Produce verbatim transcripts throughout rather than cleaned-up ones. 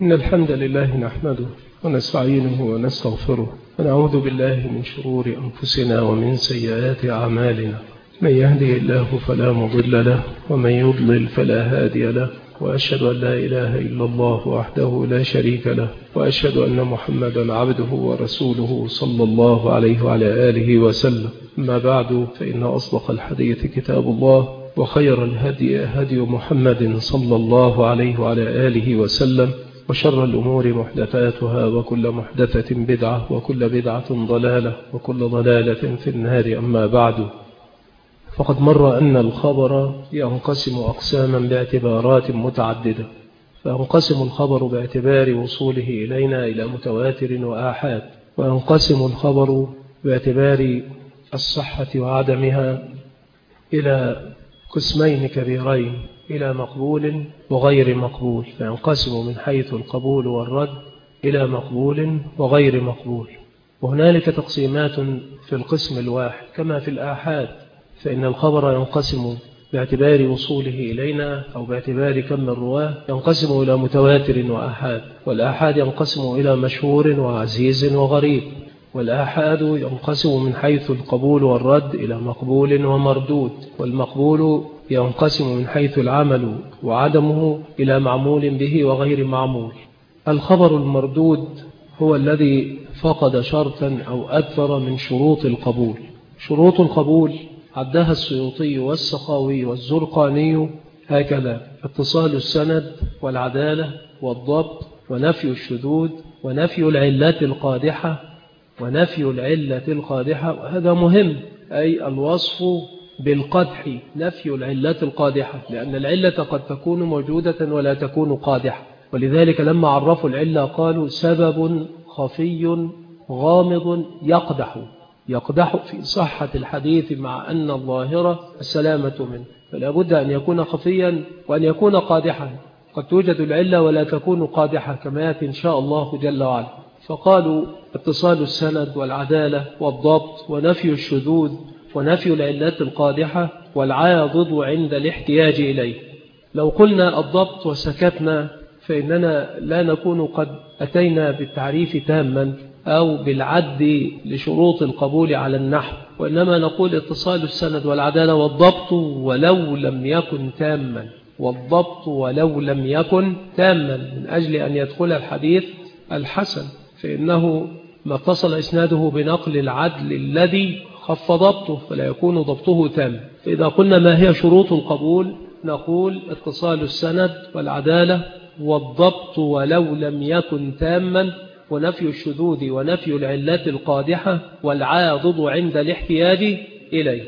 إن الحمد لله نحمده ونستعينه ونستغفره ونعوذ بالله من شرور أنفسنا ومن سيئات أعمالنا. من يهده الله فلا مضل له ومن يضلل فلا هادي له، وأشهد أن لا إله إلا الله وحده لا شريك له، وأشهد أن محمدا عبده ورسوله صلى الله عليه وعلى آله وسلم. أما بعد، فإن أصدق الحديث كتاب الله، وخير الهدي هدي محمد صلى الله عليه وعلى آله وسلم، وشر الأمور محدثاتها، وكل محدثة بدعة، وكل بدعة ضلالة، وكل ضلالة في النار. أما بعد، فقد مر أن الخبر ينقسم أقساما باعتبارات متعددة، فينقسم الخبر باعتبار وصوله إلينا إلى متواتر وآحاد، وينقسم الخبر باعتبار الصحة وعدمها إلى قسمين كبيرين، إلى مقبول وغير مقبول، فينقسم من حيث القبول والرد إلى مقبول وغير مقبول. وهنالك تقسيمات في القسم الواحد كما في الآحاد، فإن الخبر ينقسم باعتبار وصوله إلينا أو باعتبار كم الرواه، ينقسم إلى متواتر وآحاد، والآحاد ينقسم إلى مشهور وعزيز وغريب، والآحاد ينقسم من حيث القبول والرد إلى مقبول ومردود، والمقبول ينقسم من حيث العمل وعدمه إلى معمول به وغير معمول. الخبر المردود هو الذي فقد شرطا أو أكثر من شروط القبول. شروط القبول عدها السيوطي والسخاوي والزرقاني هكذا: اتصال السند والعدالة والضبط ونفي الشذوذ ونفي العلة القادحة ونفي العلة القادحة وهذا مهم، أي الوصف بالقدح، نفي العلة القادحة، لأن العلة قد تكون موجودة ولا تكون قادحة. ولذلك لما عرفوا العلة قالوا سبب خفي غامض يقدح يقدح في صحة الحديث، مع أن الظاهرة السلامة منه، فلا بد أن يكون خفيا وأن يكون قادحا. قد توجد العلة ولا تكون قادحة كما يأتي إن شاء الله جل وعلا. فقالوا اتصال السند والعدالة والضبط ونفي الشذوذ ونفي العلات القادحة والعاضد عند الاحتياج إليه. لو قلنا الضبط وسكتنا فإننا لا نكون قد أتينا بالتعريف تاما أو بالعد لشروط القبول على النحو، وإنما نقول اتصال السند والعدالة والضبط ولو لم يكن تاما، والضبط ولو لم يكن تاما، من أجل أن يدخل الحديث الحسن، فإنه ما اتصل إسناده بنقل العدل الذي خف ضبطه فلا يكون ضبطه تام. فإذا قلنا ما هي شروط القبول، نقول اتصال السند والعدالة والضبط ولو لم يكن تاما، ونفي الشذوذ ونفي العلات القادحة والعاضد عند الاحتياج إليه.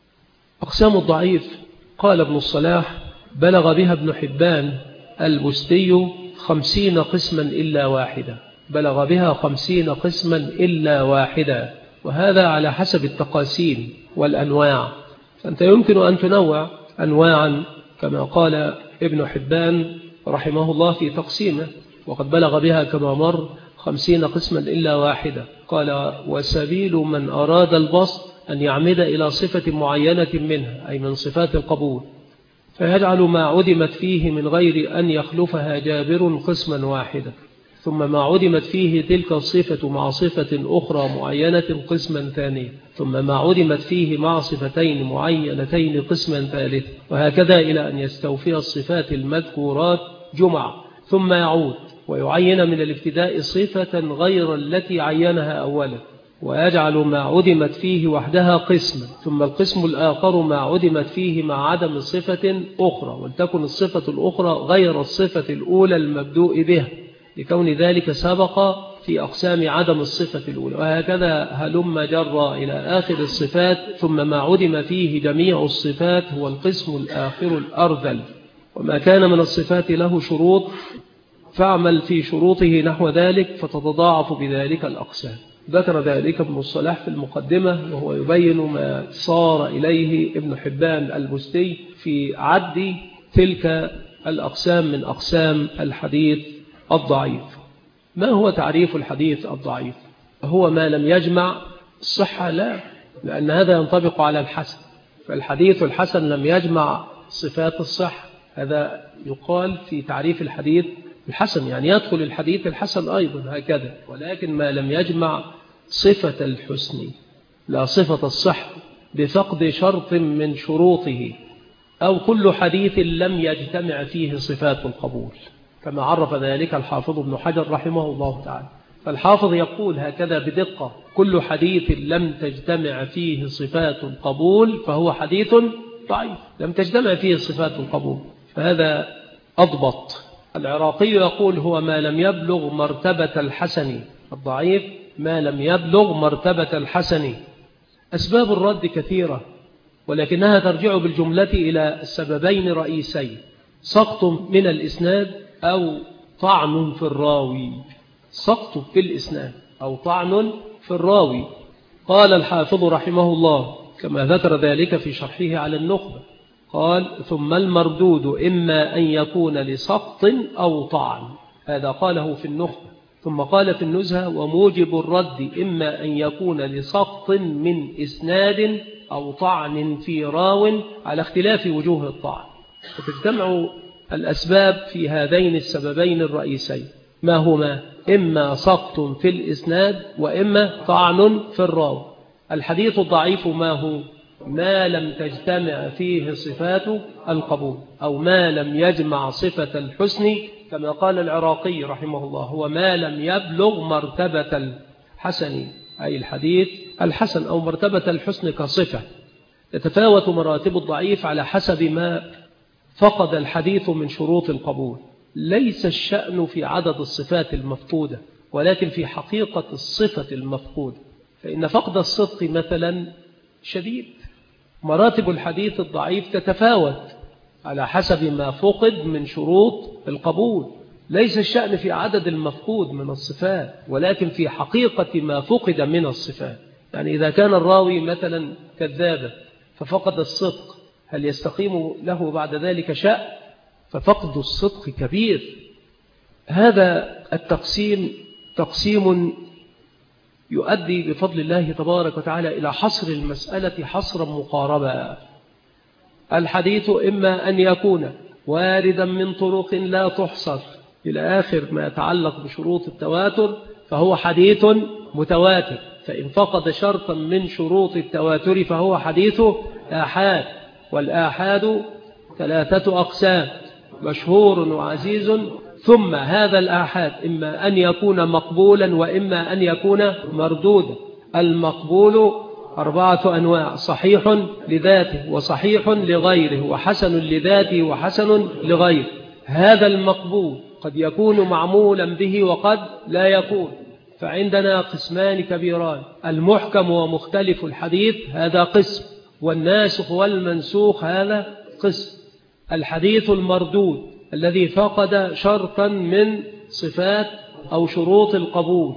أقسام الضعيف قال ابن الصلاح: بلغ بها ابن حبان البستي خمسين قسما إلا واحدة، بلغ بها خمسين قسما إلا واحدة، وهذا على حسب التقاسيم والأنواع، فأنت يمكن أن تنوع أنواعا كما قال ابن حبان رحمه الله في تقسيمه، وقد بلغ بها كما مر خمسين قسما إلا واحدة. قال: وسبيل من أراد البسط أن يعمد إلى صفة معينة منها، أي من صفات القبول، فيجعل ما عدمت فيه من غير أن يخلفها جابر قسما واحدا، ثم ما عدمت فيه تلك الصفة مع صفة أخرى معينة قسما ثانيا، ثم ما عدمت فيه مع صفتين معينتين قسما ثالث، وهكذا إلى أن يستوفي الصفات المذكورات جمع، ثم يعود ويعين من الابتداء صفة غير التي عينها أولا، ويجعل ما عدمت فيه وحدها قسما، ثم القسم الآخر ما عدمت فيه مع عدم صفة أخرى، ولتكن الصفة الأخرى غير الصفة الأولى المبدوء بها، لكون ذلك سبق في أقسام عدم الصفة الأولى، وهكذا هلم جر إلى آخر الصفات، ثم ما عدم فيه جميع الصفات هو القسم الآخر الأرذل. وما كان من الصفات له شروط فاعمل في شروطه نحو ذلك فتتضاعف بذلك الأقسام. ذكر ذلك ابن الصلاح في المقدمة، وهو يبين ما صار إليه ابن حبان البستي في عد تلك الأقسام من أقسام الحديث الضعيف. ما هو تعريف الحديث الضعيف؟ هو ما لم يجمع الصحة؟ لا، لأن هذا ينطبق على الحسن، فالحديث الحسن لم يجمع صفات الصحة. هذا يقال في تعريف الحديث الحسن، يعني يدخل الحديث الحسن أيضا هكذا، ولكن ما لم يجمع صفة الحسن لا صفة الصحة بفقد شرط من شروطه، أو كل حديث لم يجتمع فيه صفات القبول، كما عرف ذلك الحافظ ابن حجر رحمه الله تعالى. فالحافظ يقول هكذا بدقة: كل حديث لم تجتمع فيه صفات القبول فهو حديث ضعيف، لم تجتمع فيه صفات القبول، فهذا أضبط. العراقي يقول: هو ما لم يبلغ مرتبة الحسن، الضعيف ما لم يبلغ مرتبة الحسن. أسباب الرد كثيرة، ولكنها ترجع بالجملة إلى سببين رئيسين: سقط من الإسناد أو طعن في الراوي. سقط في الإسناد أو طعن في الراوي. قال الحافظ رحمه الله كما ذكر ذلك في شرحه على النخبة، قال: ثم المردود إما أن يكون لسقط أو طعن، هذا قاله في النخبة. ثم قال في النزهة: وموجب الرد إما أن يكون لسقط من إسناد أو طعن في راو، على اختلاف وجوه الطعن. وتجتمع الأسباب في هذين السببين الرئيسين، ما هما؟ إما سقط في الإسناد وإما طعن في الراو. الحديث الضعيف ما هو؟ ما لم تجتمع فيه صفات القبول، أو ما لم يجمع صفة الحسن، كما قال العراقي رحمه الله: هو ما لم يبلغ مرتبة الحسن، أي الحديث الحسن، أو مرتبة الحسن كصفة. تتفاوت مراتب الضعيف على حسب ما فقد الحديث من شروط القبول. ليس الشأن في عدد الصفات المفقودة، ولكن في حقيقة الصفة المفقودة. فإن فقد الصدق مثلا شديد. مراتب الحديث الضعيف تتفاوت على حسب ما فقد من شروط القبول. ليس الشأن في عدد المفقود من الصفات، ولكن في حقيقة ما فقد من الصفات. يعني إذا كان الراوي مثلا كذابا ففقد الصدق، هل يستقيم له بعد ذلك شأن؟ ففقد الصدق كبير. هذا التقسيم تقسيم يؤدي بفضل الله تبارك وتعالى إلى حصر المسألة حصرا مقاربا. الحديث إما أن يكون واردا من طرق لا تحصر إلى آخر ما يتعلق بشروط التواتر فهو حديث متواتر، فإن فقد شرطا من شروط التواتر فهو حديث آحاد. والآحاد ثلاثة أقسام: مشهور وعزيز. ثم هذا الآحاد إما أن يكون مقبولا وإما أن يكون مردودا. المقبول أربعة أنواع: صحيح لذاته وصحيح لغيره وحسن لذاته وحسن لغيره. هذا المقبول قد يكون معمولا به وقد لا يكون، فعندنا قسمان كبيران: المحكم ومختلف الحديث هذا قسم، والناسخ والمنسوخ هذا قسم. الحديث المردود الذي فقد شرطا من صفات أو شروط القبول،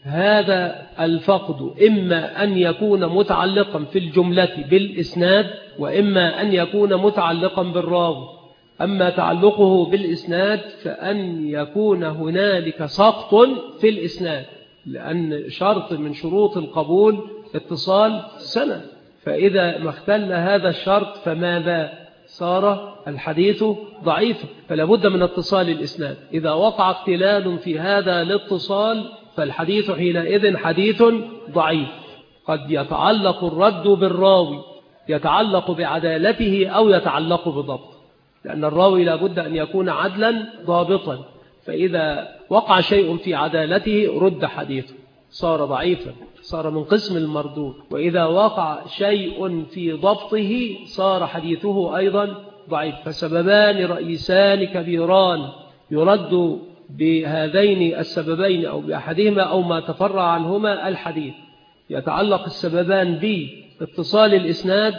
هذا الفقد إما أن يكون متعلقا في الجملة بالإسناد وإما أن يكون متعلقا بالراوي. أما تعلقه بالإسناد فأن يكون هنالك سقط في الإسناد، لأن شرط من شروط القبول اتصال سند، فإذا ما اختل هذا الشرط فماذا؟ صار الحديث ضعيفا، فلا بد من اتصال الإسناد. إذا وقع اختلال في هذا الاتصال فالحديث حينئذ حديث ضعيف. قد يتعلق الرد بالراوي، يتعلق بعدالته أو يتعلق بضبط، لأن الراوي لا بد أن يكون عدلا ضابطا، فإذا وقع شيء في عدالته رد حديثه صار ضعيفا، صار من قسم المردود. وإذا وقع شيء في ضبطه صار حديثه أيضا ضعيف. فسببان رئيسان كبيران يرد بهذين السببين أو بأحدهما أو ما تفرع عنهما الحديث. يتعلق السببان باتصال الإسناد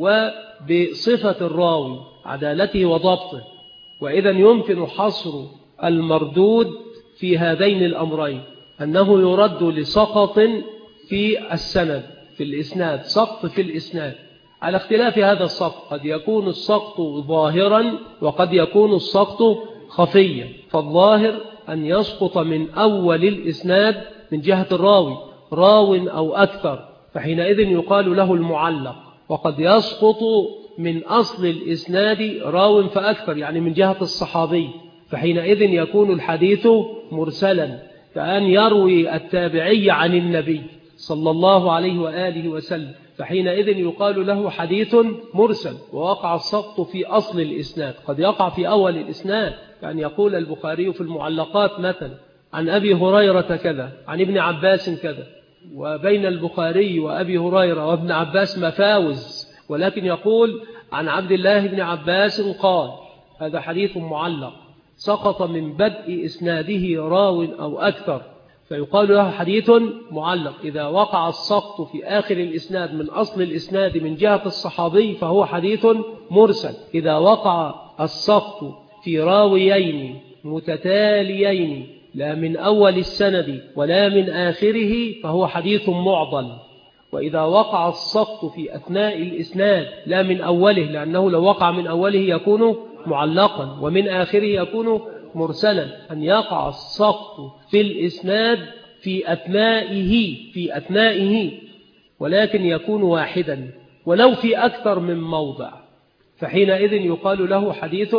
وبصفة الراوي، عدالته وضبطه. وإذا يمكن حصر المردود في هذين الأمرين: أنه يرد لسقط في السند في الإسناد، سقط في الإسناد، على اختلاف هذا السقط. قد يكون السقط ظاهرا وقد يكون السقط خفيا. فالظاهر أن يسقط من أول الإسناد من جهة الراوي راو أو أكثر، فحينئذ يقال له المعلق. وقد يسقط من أصل الإسناد راو فأكثر، يعني من جهة الصحابي، فحينئذ يكون الحديث مرسلا، كأن يروي التابعي عن النبي صلى الله عليه وآله وسلم، فحينئذ يقال له حديث مرسل. ووقع السقط في أصل الإسناد، قد يقع في أول الإسناد، يعني يقول البخاري في المعلقات مثلا عن أبي هريرة كذا، عن ابن عباس كذا، وبين البخاري وأبي هريرة وابن عباس مفاوز، ولكن يقول عن عبد الله بن عباس قال، هذا حديث معلق سقط من بدء إسناده راو أو أكثر، فيقال له حديث معلق. إذا وقع السقط في آخر الإسناد من أصل الإسناد من جهة الصحابي فهو حديث مرسل. إذا وقع السقط في راويين متتاليين لا من أول السند ولا من آخره فهو حديث معضل. وإذا وقع السقط في أثناء الإسناد لا من أوله، لأنه لو وقع من أوله يكون معلقا، ومن آخره يكون مرسلا، أن يقع السقط في الإسناد في أثنائه في أثنائه ولكن يكون واحدا ولو في أكثر من موضع، فحينئذ يقال له حديث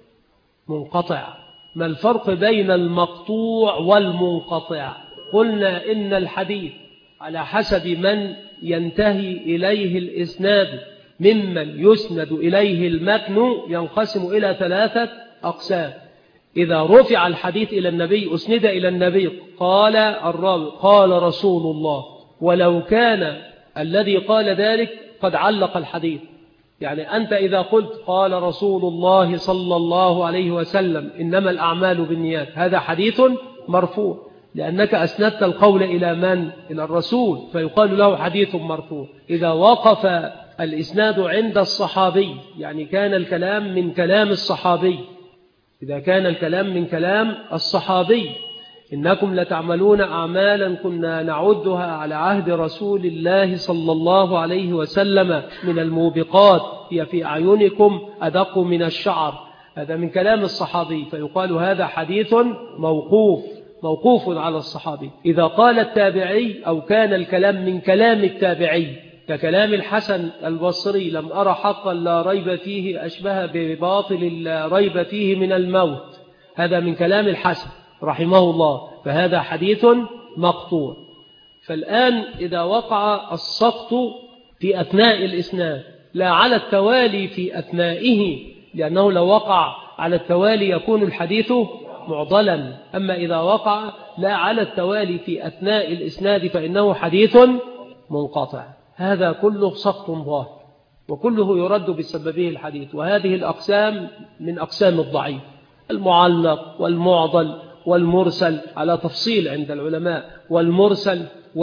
منقطع. ما الفرق بين المقطوع والمنقطع؟ قلنا إن الحديث على حسب من ينتهي إليه الإسناد ممن يسند إليه المتن ينقسم إلى ثلاثة أقسام. إذا رفع الحديث إلى النبي أسند إلى النبي قال الراوي قال رسول الله، ولو كان الذي قال ذلك قد علق الحديث. يعني أنت إذا قلت قال رسول الله صلى الله عليه وسلم إنما الأعمال بالنيات، هذا حديث مرفوع، لأنك أسندت القول إلى من؟ إلى الرسول، فيقال له حديث مرفوع. إذا وقف الإسناد عند الصحابي، يعني كان الكلام من كلام الصحابي، إذا كان الكلام من كلام الصحابي، إنكم لتعملون أعمالا كنا نعدها على عهد رسول الله صلى الله عليه وسلم من الموبقات هي في أعينكم أدق من الشعر، هذا من كلام الصحابي، فيقال هذا حديث موقوف موقوف على الصحابي. إذا قال التابعي أو كان الكلام من كلام التابعي ككلام الحسن البصري لم أرى حقا لا ريب فيه أشبه بباطل لا ريب فيه من الموت، هذا من كلام الحسن رحمه الله، فهذا حديث مقطوع. فالآن إذا وقع السقط في أثناء الإسناد لا على التوالي في أثنائه، لأنه لو وقع على التوالي يكون الحديث معضلا، أما إذا وقع لا على التوالي في أثناء الإسناد فإنه حديث منقطع. هذا كله سقط ظاهر وكله يرد بسببه الحديث. وهذه الأقسام من أقسام الضعيف، المعلق والمعضل والمرسل على تفصيل عند العلماء، والمرسل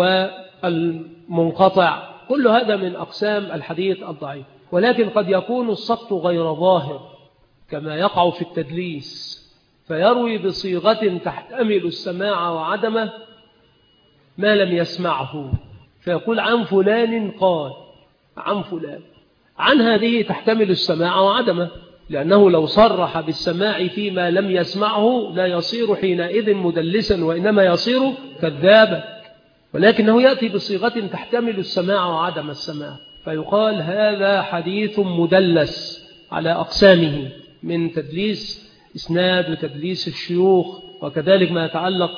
والمنقطع، كل هذا من أقسام الحديث الضعيف. ولكن قد يكون السقط غير ظاهر كما يقع في التدليس، فيروي بصيغة تحتمل السماع وعدمه ما لم يسمعه، فيقول عن فلان قال عن فلان، عن هذه تحتمل السماع وعدمه، لأنه لو صرح بالسماع فيما لم يسمعه لا يصير حينئذ مدلسا وإنما يصير كذابا، ولكنه يأتي بصيغة تحتمل السماع وعدم السماع، فيقال هذا حديث مدلس على أقسامه من تدليس إسناد وتدليس الشيوخ، وكذلك ما يتعلق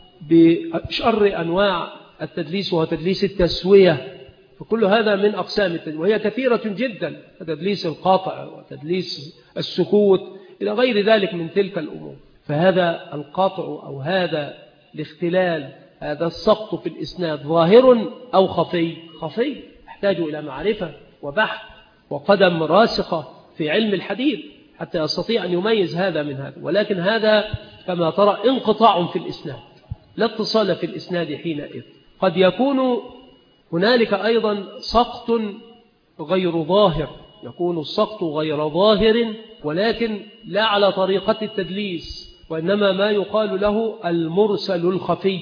بشر أنواع التدليس وهو تدليس التسوية، فكل هذا من أقسام التدليس وهي كثيرة جدا، تدليس القاطع وتدليس السكوت إلى غير ذلك من تلك الأمور. فهذا القاطع أو هذا الاختلال، هذا السقط في الإسناد ظاهر أو خفي؟ خفي يحتاج إلى معرفة وبحث وقدم راسخة في علم الحديث حتى يستطيع أن يميز هذا من هذا. ولكن هذا كما ترى انقطاع في الإسناد، لا اتصال في الإسناد حينئذ. قد يكون هنالك أيضا سقط غير ظاهر، يكون السقط غير ظاهر ولكن لا على طريقة التدليس، وإنما ما يقال له المرسل الخفي،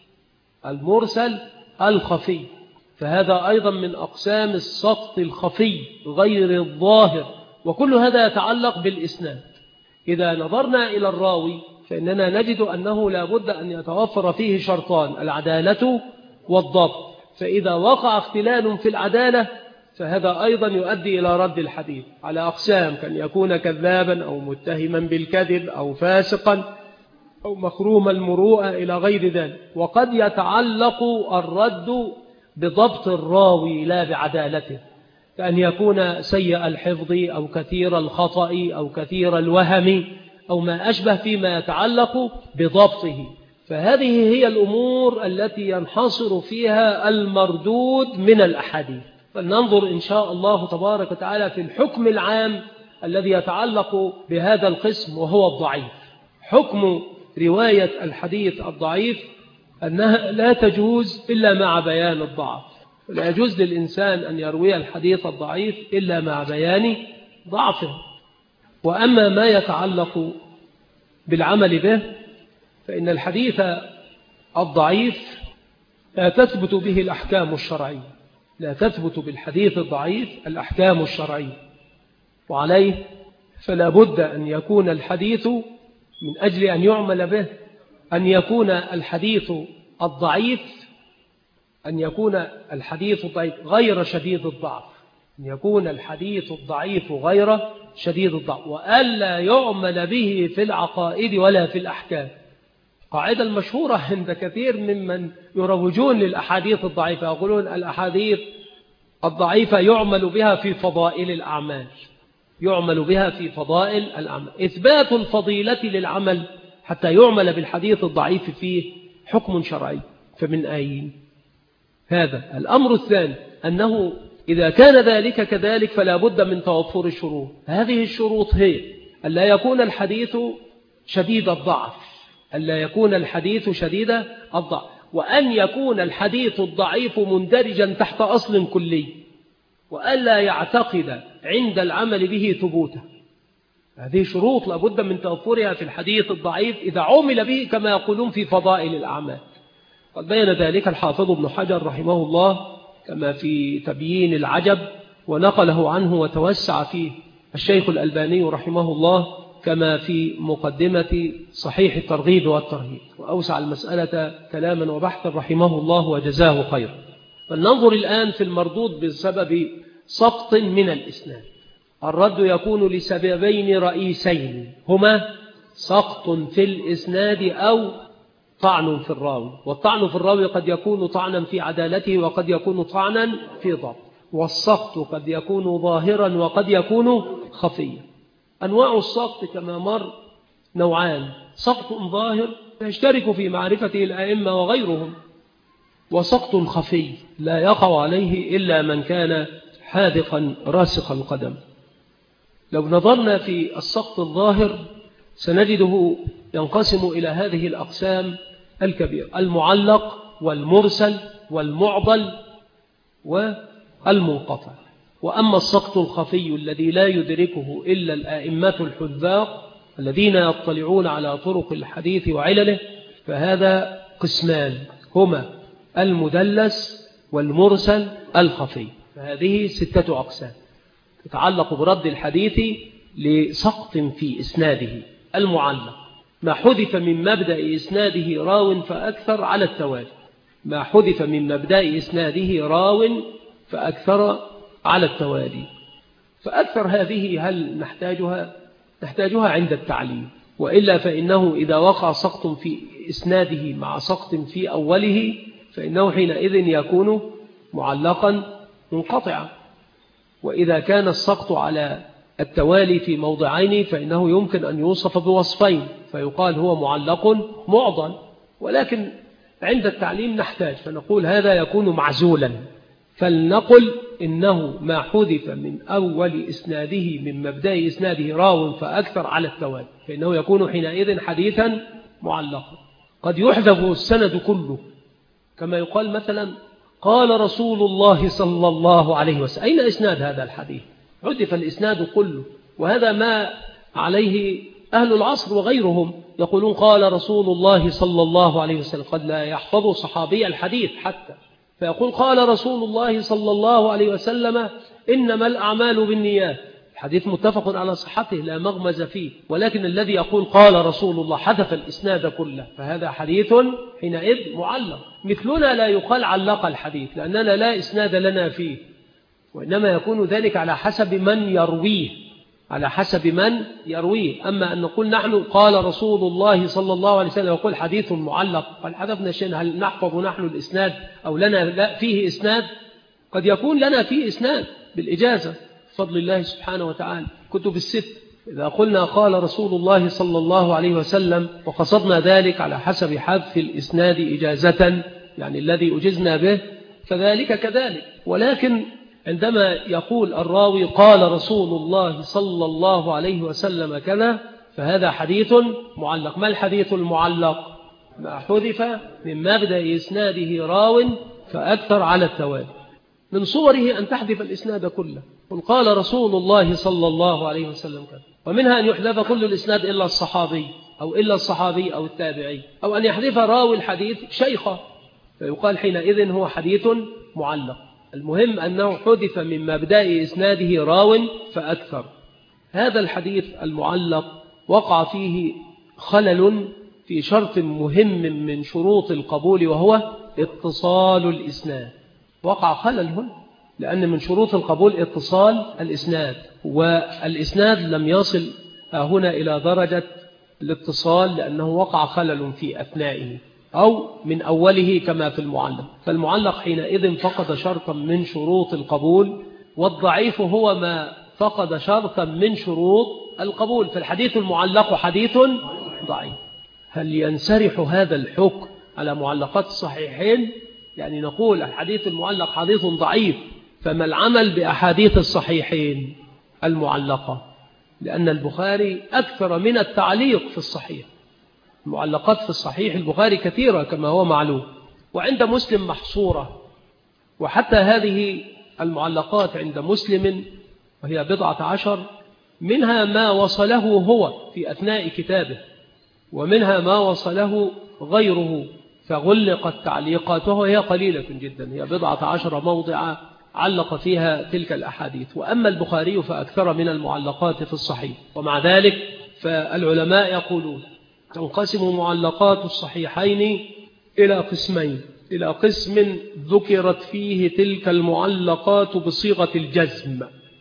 المرسل الخفي، فهذا أيضا من أقسام السقط الخفي غير الظاهر، وكل هذا يتعلق بالإسناد. إذا نظرنا إلى الراوي فإننا نجد أنه لا بد أن يتوفر فيه شرطان، العدالة والضبط، فإذا وقع اختلال في العدالة فهذا أيضا يؤدي إلى رد الحديث على أقسام، كان يكون كذابا أو متهما بالكذب أو فاسقا أو مخروم المروءة إلى غير ذلك. وقد يتعلق الرد بضبط الراوي لا بعدالته، كأن يكون سيء الحفظ أو كثير الخطأ أو كثير الوهم أو ما أشبه فيما يتعلق بضبطه. فهذه هي الأمور التي ينحصر فيها المردود من الأحاديث. فلننظر إن شاء الله تبارك وتعالى في الحكم العام الذي يتعلق بهذا القسم وهو الضعيف. حكم رواية الحديث الضعيف أنها لا تجوز إلا مع بيان الضعف، لا يجوز للإنسان أن يروي الحديث الضعيف إلا مع بيان ضعفه. وأما ما يتعلق بالعمل به فإن الحديث الضعيف لا تثبت به الأحكام الشرعية، لا تثبت بالحديث الضعيف الأحكام الشرعية، وعليه فلا بد أن يكون الحديث من أجل أن يعمل به أن يكون الحديث الضعيف أن يكون الحديث الضعيف غير شديد الضعف، أن يكون الحديث الضعيف غير شديد الضعف، وألا يعمل به في العقائد ولا في الأحكام. قاعدة المشهورة عند كثير ممن يروجون للأحاديث الضعيفة يقولون الأحاديث الضعيفة يعمل بها في فضائل الأعمال، يعمل بها في فضائل الأعمال. إثبات الفضيلة للعمل حتى يعمل بالحديث الضعيف فيه حكم شرعي، فمن أين هذا؟ الأمر الثاني أنه إذا كان ذلك كذلك فلا بد من توفر الشروط. هذه الشروط هي ألا يكون الحديث شديد الضعف، ألا يكون الحديث شديد الضعف، وأن يكون الحديث الضعيف مندرجا تحت أصل كلي، وألا يعتقد عند العمل به ثبوته. هذه شروط لابد من توفرها في الحديث الضعيف إذا عمل به كما يقولون في فضائل الأعمال. قد بين ذلك الحافظ ابن حجر رحمه الله كما في تبيين العجب، ونقله عنه وتوسع فيه الشيخ الألباني رحمه الله كما في مقدمة صحيح الترغيب والترهيب، وأوسع المسألة كلاما وبحثا رحمه الله وجزاه خير. فلننظر الآن في المردود بسبب سقط من الإسناد. الرد يكون لسببين رئيسين، هما سقط في الإسناد أو طعن في الراوي. والطعن في الراوي قد يكون طعنا في عدالته وقد يكون طعنا في ضبط، والسقط قد يكون ظاهرا وقد يكون خفيا. أنواع السقط كما مر نوعان: سقط ظاهر يشترك في معرفته الأئمة وغيرهم، وسقط خفي لا يقع عليه إلا من كان حاذقا راسخ القدم. لو نظرنا في السقط الظاهر سنجده ينقسم إلى هذه الأقسام الكبيرة: المعلق والمرسل والمعضل والمنقطع. وأما السقط الخفي الذي لا يدركه إلا الآئمة الحذاق الذين يطلعون على طرق الحديث وعلله فهذا قسمان، هما المدلس والمرسل الخفي. فهذه ستة أقسام تتعلق برد الحديث لسقط في إسناده. المعلق: ما حذف من مبدأ إسناده راو فأكثر على التوالي، ما حذف من مبدأ إسناده راو فأكثر على التوالي. فأكثر هذه هل نحتاجها؟ نحتاجها عند التعليم، وإلا فإنه إذا وقع سقط في إسناده مع سقط في أوله فإنه حينئذ يكون معلقا منقطعا. وإذا كان السقط على التوالي في موضعين فإنه يمكن أن يوصف بوصفين فيقال هو معلق معضل. ولكن عند التعليم نحتاج فنقول هذا يكون معزولا، فلنقل إنه ما حذف من أول إسناده من مبدأ إسناده راو فأكثر على التوالي فإنه يكون حينئذ حديثا معلقا. قد يحذف السند كله، كما يقال مثلا قال رسول الله صلى الله عليه وسلم، أين إسناد هذا الحديث؟ حذف الإسناد كله، وهذا ما عليه أهل العصر وغيرهم، يقولون قال رسول الله صلى الله عليه وسلم، قد لا يحفظ صحابي الحديث حتى، فيقول قال رسول الله صلى الله عليه وسلم إنما الأعمال بالنيات، الحديث متفق على صحته لا مغمز فيه، ولكن الذي يقول قال رسول الله حذف الإسناد كله فهذا حديث حينئذ معلق. مثلنا لا يقال علق الحديث لأننا لا إسناد لنا فيه، وإنما يكون ذلك على حسب من يرويه، على حسب من يرويه. أما أن نقول نحن قال رسول الله صلى الله عليه وسلم يقول حديث معلق، قال حذفنا شيئا، هل نحفظ نحن الإسناد أو لنا لا فيه إسناد؟ قد يكون لنا فيه إسناد بالإجازة بفضل الله سبحانه وتعالى. كتب الست إذا قلنا قال رسول الله صلى الله عليه وسلم وقصدنا ذلك على حسب حذف الإسناد إجازة، يعني الذي أجزنا به، فذلك كذلك. ولكن عندما يقول الراوي قال رسول الله صلى الله عليه وسلم كذا، فهذا حديث معلق. ما الحديث المعلق؟ ما حذف من مبدأ إسناده راو فأكثر على التوالي. من صوره أن تحذف الإسناد كله، قل قال رسول الله صلى الله عليه وسلم كذا، ومنها أن يحذف كل الإسناد إلا الصحابي أو إلا الصحابي أو التابعي، أو أن يحذف راوي الحديث شيخه، فيقال حينئذ هو حديث معلق. المهم أنه حذف من مبدأ إسناده راو فأكثر. هذا الحديث المعلق وقع فيه خلل في شرط مهم من شروط القبول، وهو اتصال الإسناد. وقع خلل هنا، لأن من شروط القبول اتصال الإسناد، والإسناد لم يصل هنا إلى درجة الاتصال، لأنه وقع خلل في أثنائه أو من أوله كما في المعلق. فالمعلق حينئذ فقد شرطا من شروط القبول، والضعيف هو ما فقد شرطا من شروط القبول. فالحديث المعلق حديث ضعيف. هل ينسرح هذا الحكم على معلقات الصحيحين؟ يعني نقول الحديث المعلق حديث ضعيف، فما العمل بأحاديث الصحيحين المعلقة؟ لأن البخاري أكثر من التعليق في الصحيح. المعلقات في الصحيح البخاري كثيرة كما هو معلوم، وعند مسلم محصورة. وحتى هذه المعلقات عند مسلم وهي بضعة عشر، منها ما وصله هو في أثناء كتابه، ومنها ما وصله غيره، فغلقت تعليقاته وهي قليلة جدا، هي بضعة عشر موضع علق فيها تلك الأحاديث. وأما البخاري فأكثر من المعلقات في الصحيح. ومع ذلك فالعلماء يقولون تنقسم معلقات الصحيحين إلى قسمين، إلى قسم ذكرت فيه تلك المعلقات بصيغة الجزم،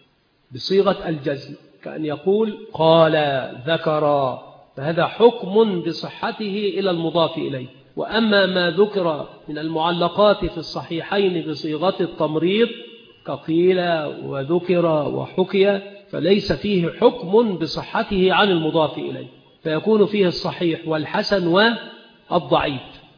بصيغة الجزم، كأن يقول قال ذكر، فهذا حكم بصحته إلى المضاف إليه. وأما ما ذكر من المعلقات في الصحيحين بصيغة التمريض كقيل وذكر وحكي، فليس فيه حكم بصحته عن المضاف إليه، فيكون فيه الصحيح والحسن والضعيف.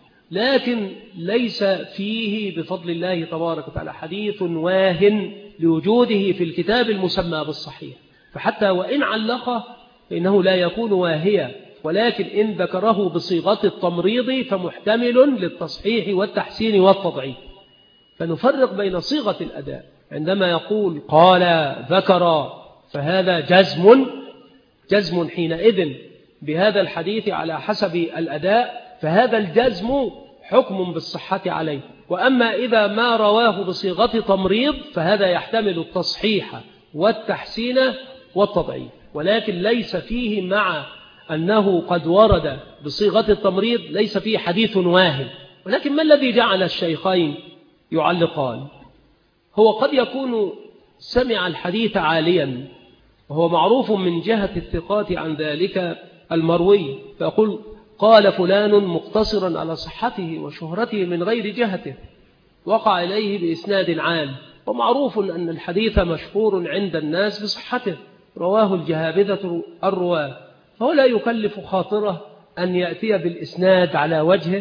لكن ليس فيه بفضل الله تبارك وتعالى حديث واهن لوجوده في الكتاب المسمى بالصحيح، فحتى وإن علقه فإنه لا يكون واهيا، ولكن إن ذكره بصيغة التمريض فمحتمل للتصحيح والتحسين والتضعيف. فنفرق بين صيغة الأداء، عندما يقول قال ذكر فهذا جزم، جزم حينئذ بهذا الحديث على حسب الأداء، فهذا الجزم حكم بالصحة عليه. وأما إذا ما رواه بصيغة تمريض فهذا يحتمل التصحيح والتحسين والتضعيف، ولكن ليس فيه مع أنه قد ورد بصيغة التمريض ليس فيه حديث واهن. ولكن ما الذي جعل الشيخين يعلقان؟ هو قد يكون سمع الحديث عاليا، وهو معروف من جهة الثقات عن ذلك المروي، فيقول قال فلان مقتصرا على صحته وشهرته من غير جهته، وقع إليه بإسناد عال، ومعروف أن الحديث مشهور عند الناس بصحته، رواه الجهابذة الرواه، فهو لا يكلف خاطره أن يأتي بالإسناد على وجهه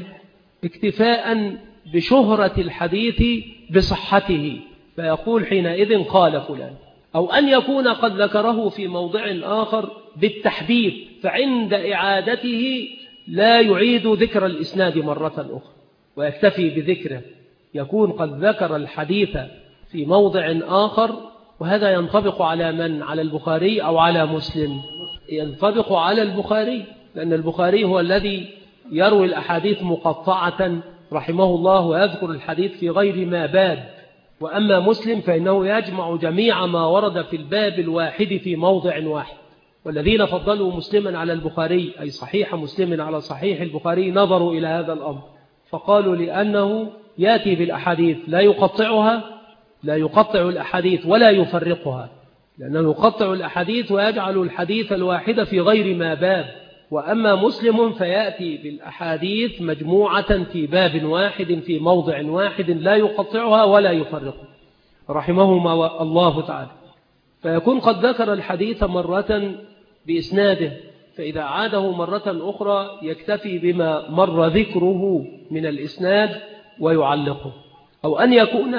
اكتفاء بشهرة الحديث بصحته، فيقول حينئذ قال فلان. أو أن يكون قد ذكره في موضع آخر بالتحديث، فعند إعادته لا يعيد ذكر الإسناد مرة أخرى ويكتفي بذكره، يكون قد ذكر الحديث في موضع آخر. وهذا ينطبق على من؟ على البخاري أو على مسلم؟ ينطبق على البخاري، لأن البخاري هو الذي يروي الأحاديث مقطعة رحمه الله ويذكر الحديث في غير ما باب. وأما مسلم فإنه يجمع جميع ما ورد في الباب الواحد في موضع واحد. والذين فضلوا مسلما على البخاري أي صحيح مسلم على صحيح البخاري نظروا إلى هذا الأمر، فقالوا لأنه يأتي بالأحاديث لا يقطعها لا يقطع الأحاديث ولا يفرقها، لأنه يقطع الأحاديث ويجعل الحديث الواحد في غير ما باب. وأما مسلم فيأتي بالأحاديث مجموعة في باب واحد في موضع واحد لا يقطعها ولا يفرقها رحمهما الله تعالى. فيكون قد ذكر الحديث مرة بإسناده، فإذا عاده مرة أخرى يكتفي بما مر ذكره من الإسناد ويعلقه، أو أن يكون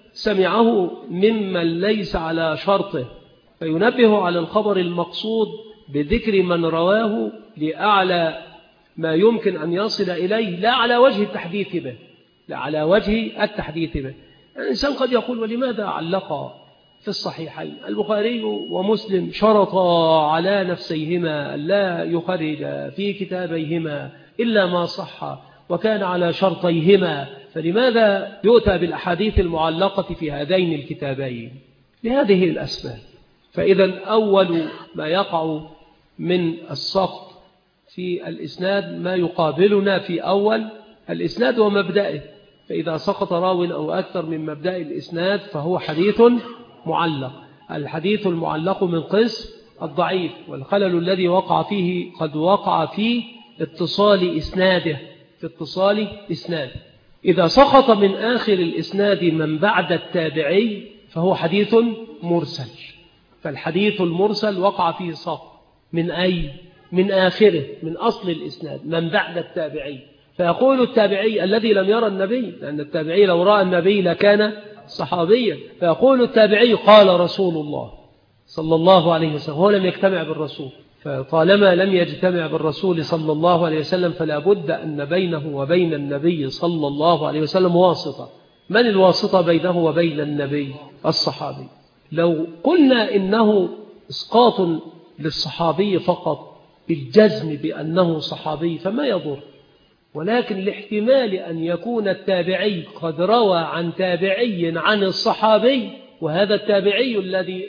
سمعه ممن ليس على شرطه فينبه على الخبر المقصود بذكر من رواه لأعلى ما يمكن أن يصل إليه، لا على وجه التحديث به، لا على وجه التحديث به. الإنسان قد يقول ولماذا علق في الصحيحين؟ البخاري ومسلم شرطا على نفسيهما لا يخرج في كتابيهما إلا ما صح وكان على شرطيهما، فلماذا يؤتى بالأحاديث المعلقة في هذين الكتابين؟ لهذه الأسباب. فإذا أول ما يقع من السقط في الإسناد ما يقابلنا في أول الإسناد ومبدئه، فإذا سقط راو أو أكثر من مبدأ الإسناد فهو حديث معلق. الحديث المعلق من قسم الضعيف، والخلل الذي وقع فيه قد وقع في اتصال إسناده في اتصال إسناده. إذا سقط من آخر الإسناد من بعد التابعي فهو حديث مرسل. فالحديث المرسل وقع فيه سقط من أي؟ من آخره، من أصل الإسناد، من بعد التابعي. فيقول التابعي الذي لم يرى النبي، لأن التابعي لو رأى النبي لكان صحابيا، فيقول التابعي قال رسول الله صلى الله عليه وسلم، هو لم يجتمع بالرسول، فطالما لم يجتمع بالرسول صلى الله عليه وسلم فلا بد أن بينه وبين النبي صلى الله عليه وسلم واسطة. من الواسطة بينه وبين النبي؟ الصحابي. لو قلنا إنه إسقاط للصحابي فقط بالجزم بأنه صحابي فما يضر، ولكن لاحتمال أن يكون التابعي قد روى عن تابعي عن الصحابي، وهذا التابعي الذي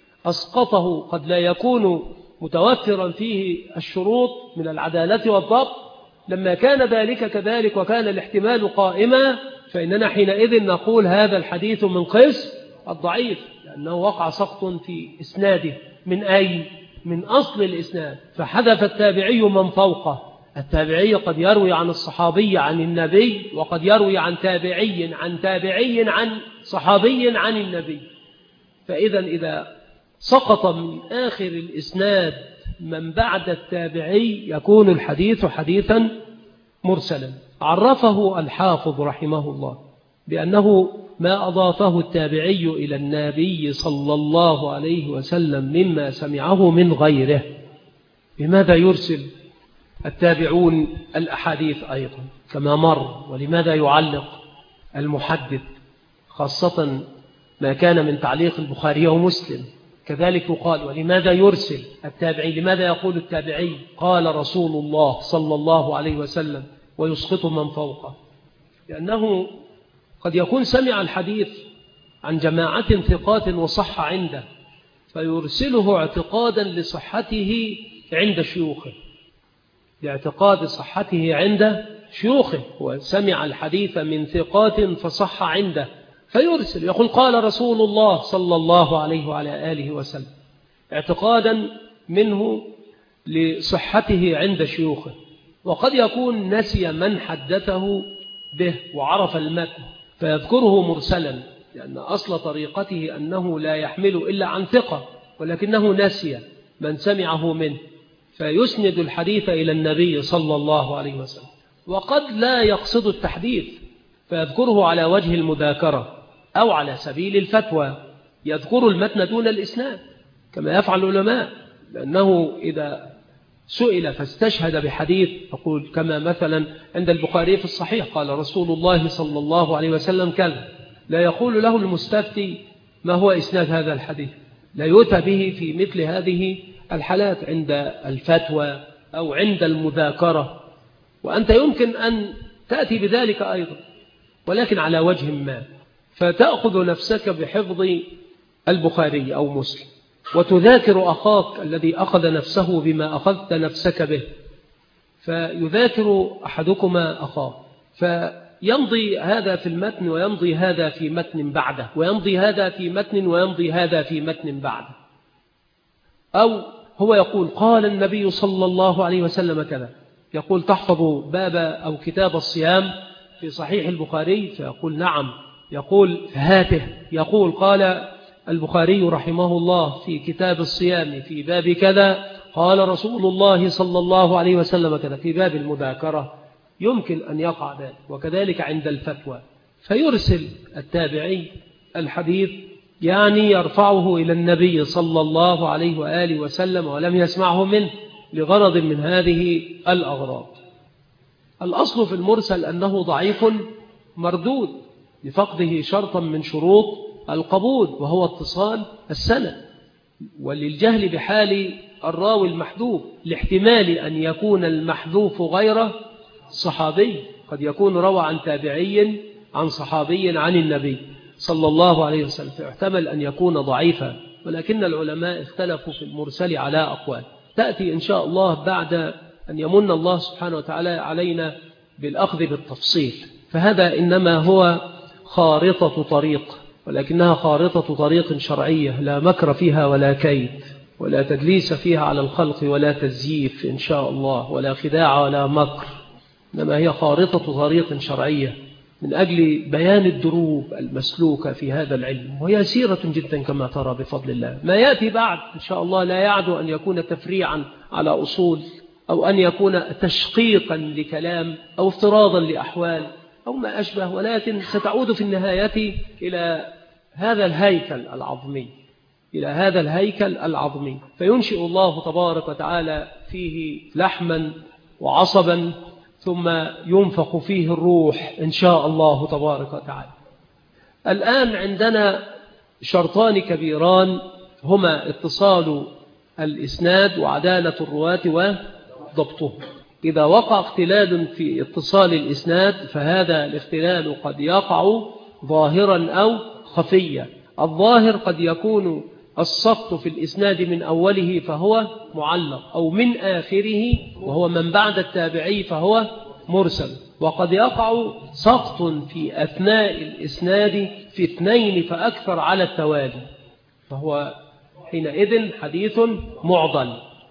أسقطه قد لا يكون متوفرا فيه الشروط من العدالة والضبط. لما كان ذلك كذلك وكان الاحتمال قائما فإننا حينئذ نقول هذا الحديث من قسم الضعيف، لأنه وقع سقط في إسناده. من أي؟ من أصل الإسناد، فحذف التابعي من فوقه. التابعي قد يروي عن الصحابي عن النبي، وقد يروي عن تابعي عن تابعي عن صحابي عن النبي. فإذا إذا سقط من آخر الإسناد من بعد التابعي يكون الحديث حديثا مرسلا. عرفه الحافظ رحمه الله بأنه ما أضافه التابعي إلى النبي صلى الله عليه وسلم مما سمعه من غيره. لماذا يرسل التابعون الأحاديث أيضا كما مر؟ ولماذا يعلق المحدث خاصة ما كان من تعليق البخاري ومسلم؟ كذلك يقال ولماذا يرسل التابعي؟ لماذا يقول التابعي قال رسول الله صلى الله عليه وسلم ويسقط من فوقه؟ لأنه قد يكون سمع الحديث عن جماعة ثقات وصح عنده فيرسله اعتقادا لصحته عند شيوخه، لاعتقاد صحته عند شيوخه، وسمع الحديث من ثقات فصح عنده فيرسل يقول قال رسول الله صلى الله عليه وعلى آله وسلم، اعتقادا منه لصحته عند شيوخه. وقد يكون نسي من حدثه به وعرف المتن فيذكره مرسلا، لأن أصل طريقته أنه لا يحمل إلا عن ثقة، ولكنه نسي من سمعه منه فيسند الحديث إلى النبي صلى الله عليه وسلم. وقد لا يقصد التحديث فيذكره على وجه المذاكرة أو على سبيل الفتوى، يذكر المتن دون الإسناد كما يفعل العلماء، لأنه إذا سئل فاستشهد بحديث يقول كما مثلا عند البخاري في الصحيح قال رسول الله صلى الله عليه وسلم كذا، لا يقول له المستفتي ما هو إسناد هذا الحديث، لا يؤتى به في مثل هذه الحالات عند الفتوى أو عند المذاكرة. وأنت يمكن أن تأتي بذلك أيضا ولكن على وجه ما، فتأخذ نفسك بحفظ البخاري أو مسلم وتذاكر أخاك الذي أخذ نفسه بما أخذت نفسك به، فيذاكر أحدكما أخاه فيمضي هذا في المتن ويمضي هذا في متن بعده، ويمضي هذا في متن ويمضي هذا في متن بعده. أو هو يقول قال النبي صلى الله عليه وسلم كذا، يقول تحفظ باب أو كتاب الصيام في صحيح البخاري، فيقول نعم، يقول هاته، يقول قال البخاري رحمه الله في كتاب الصيام في باب كذا قال رسول الله صلى الله عليه وسلم كذا، في باب المذاكرة يمكن أن يقع ذلك. وكذلك عند الفتوى فيرسل التابعي الحديث، يعني يرفعه إلى النبي صلى الله عليه وآله وسلم ولم يسمعه منه لغرض من هذه الأغراض. الأصل في المرسل أنه ضعيف مردود لفقده شرطا من شروط القبول، وهو اتصال السند، وللجهل بحال الراوي المحذوف، لاحتمال أن يكون المحذوف غير صحابي، قد يكون روى عن تابعي عن صحابي عن النبي صلى الله عليه وسلم، فيحتمل أن يكون ضعيفا. ولكن العلماء اختلفوا في المرسل على أقوال تأتي إن شاء الله بعد أن يمن الله سبحانه وتعالى علينا بالأخذ بالتفصيل. فهذا إنما هو خارطة طريق، ولكنها خارطة طريق شرعية لا مكر فيها ولا كيد ولا تدليس فيها على الخلق ولا تزييف إن شاء الله، ولا خداع ولا مكر، إنما هي خارطة طريق شرعية من أجل بيان الدروب المسلوكة في هذا العلم، وهي سيرة جدا كما ترى بفضل الله. ما يأتي بعد إن شاء الله لا يعدو أن يكون تفريعا على أصول، أو أن يكون تشقيقا لكلام، أو افتراضا لأحوال، أو ما أشبه، ولكن ستعود في النهاية إلى هذا الهيكل العظمي، إلى هذا الهيكل العظمي، فينشئ الله تبارك وتعالى فيه لحما وعصبا، ثم ينفخ فيه الروح إن شاء الله تبارك وتعالى. الآن عندنا شرطان كبيران، هما اتصال الإسناد وعدالة الرواة وضبطه. إذا وقع اختلال في اتصال الإسناد فهذا الاختلال قد يقع ظاهرا أو خفيا. الظاهر قد يكون السقط في الإسناد من أوله فهو معلق، أو من آخره وهو من بعد التابعي فهو مرسل. وقد يقع سقط في أثناء الإسناد في اثنين فأكثر على التوالي، فهو حينئذ حديث معضل.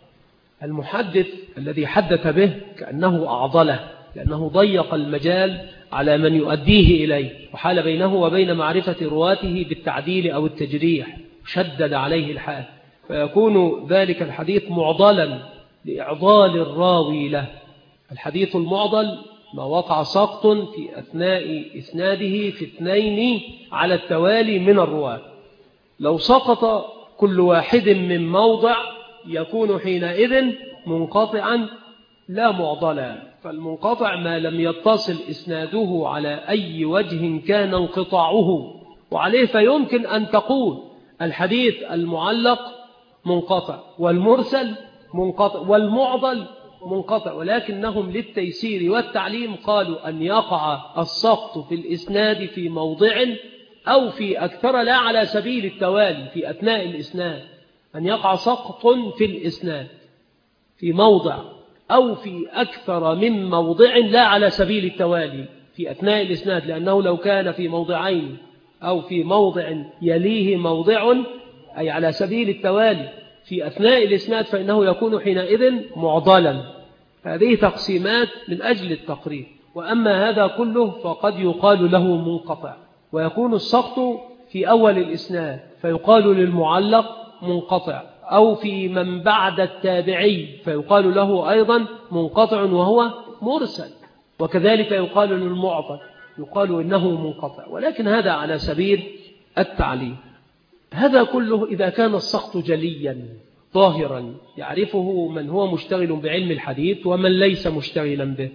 المحدث الذي حدث به كأنه أعضله، لأنه ضيق المجال على من يؤديه إليه، وحال بينه وبين معرفة رواته بالتعديل أو التجريح، شدد عليه الحال، فيكون ذلك الحديث معضلا لإعضال الراوي له. الحديث المعضل ما وقع سقط في أثناء إسناده في اثنين على التوالي من الرواة. لو سقط كل واحد من موضع يكون حينئذ منقطعا لا معضلا. فالمنقطع ما لم يتصل إسناده على أي وجه كان انقطاعه، وعليه فيمكن أن تقول الحديث المعلق منقطع، والمرسل منقطع، والمعضل منقطع، ولكنهم للتيسير والتعليم قالوا أن يقع السقط في الإسناد في موضع أو في أكثر، لا على سبيل التوالي في أثناء الإسناد، أن يقع سقط في الإسناد في موضع أو في أكثر من موضع لا على سبيل التوالي في أثناء الإسناد، لأنه لو كان في موضعين أو في موضع يليه موضع أي على سبيل التوالي في أثناء الإسناد فإنه يكون حينئذ معضلا. هذه تقسيمات من أجل التقريب. وأما هذا كله فقد يقال له منقطع، ويكون السقط في أول الإسناد فيقال للمعلق منقطع، أو في من بعد التابعي فيقال له أيضا منقطع وهو مرسل، وكذلك يقال للمعضل يقال إنه منقطع، ولكن هذا على سبيل التعليم. هذا كله إذا كان السقط جليا ظاهرا يعرفه من هو مشتغل بعلم الحديث ومن ليس مشتغلا به.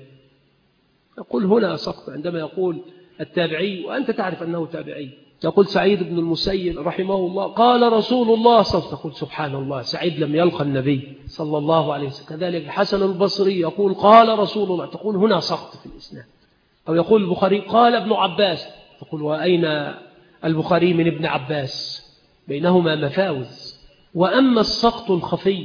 يقول هنا سقط عندما يقول التابعي وأنت تعرف أنه تابعي، يقول سعيد بن المسيب رحمه الله قال رسول الله صلى الله عليه وسلم، تقول سبحان الله، سعيد لم يلقى النبي صلى الله عليه وسلم. كذلك الحسن البصري يقول قال رسول الله، تقول هنا سقط في الإسناد. أو يقول البخاري قال ابن عباس، تقول وأين البخاري من ابن عباس؟ بينهما مفاوز. وأما السقط الخفي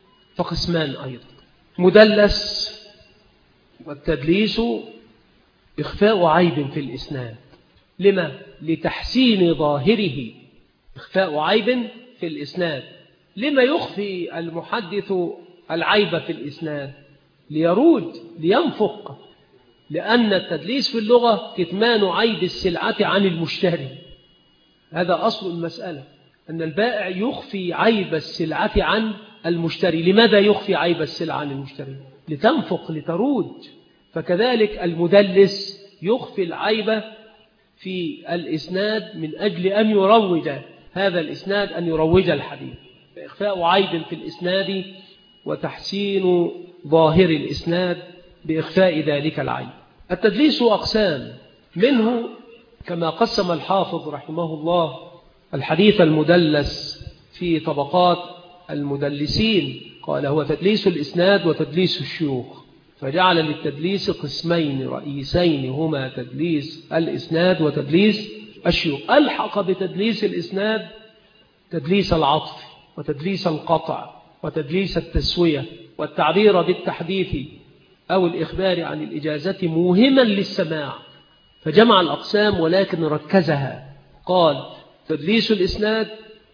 فقسمان أيضا، مدلس، والتدليس إخفاء عيب في الإسناد. لما؟ لتحسين ظاهره. إخفاء عيب في الإسناد. لما يخفي المحدث العيب في الإسناد؟ ليرود، لينفق. لأن التدليس في اللغة كتمان عيب السلعة عن المشتري. هذا أصل المسألة، أن البائع يخفي عيب السلعة عن المشتري. لماذا يخفي عيب السلعة عن المشتري؟ لتنفق، لترود. فكذلك المدلس يخفي العيب في الإسناد من أجل أن يروج هذا الإسناد، أن يروج الحديث. إخفاء عيب في الإسناد وتحسين ظاهر الإسناد بإخفاء ذلك العيب. التدليس أقسام، منه كما قسم الحافظ رحمه الله الحديث المدلس في طبقات المدلسين، قال هو تدليس الإسناد وتدليس الشيوخ، فجعل للتدليس قسمين رئيسين هما تدليس الإسناد وتدليس الشيوخ. ألحق بتدليس الإسناد تدليس العطف وتدليس القطع وتدليس التسوية والتعبير بالتحديث أو الإخبار عن الإجازة موهما للسماع، فجمع الأقسام ولكن ركزها، قال تدليس الإسناد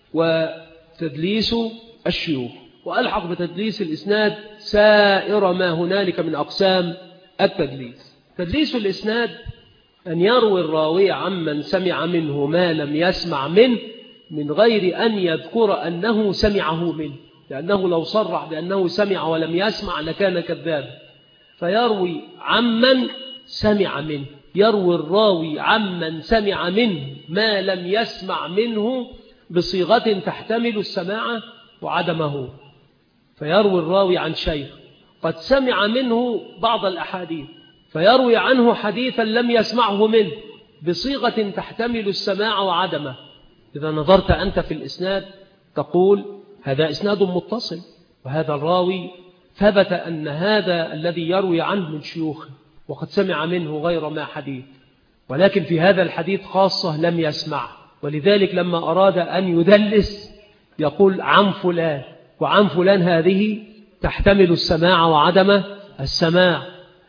وتدليس الشيوخ. وألحق بتدليس الإسناد سائر ما هنالك من أقسام التدليس. تدليس الإسناد أن يروي الراوي عمن سمع منه ما لم يسمع منه من غير أن يذكر أنه سمعه منه، لأنه لو صرح بأنه سمع ولم يسمع لكان كذابا. فيروي عمن سمع منه، يروي الراوي عمن سمع منه ما لم يسمع منه بصيغة تحتمل السماع وعدمه. فيروي الراوي عن شيخ قد سمع منه بعض الأحاديث، فيروي عنه حديثا لم يسمعه منه بصيغة تحتمل السماع وعدمه. إذا نظرت أنت في الإسناد تقول هذا إسناد متصل، وهذا الراوي ثبت أن هذا الذي يروي عنه من شيوخه وقد سمع منه غير ما حديث، ولكن في هذا الحديث خاصة لم يسمع. ولذلك لما أراد أن يدلس يقول عن فلان، وعن فلان هذه تحتمل السماع وعدم السماع.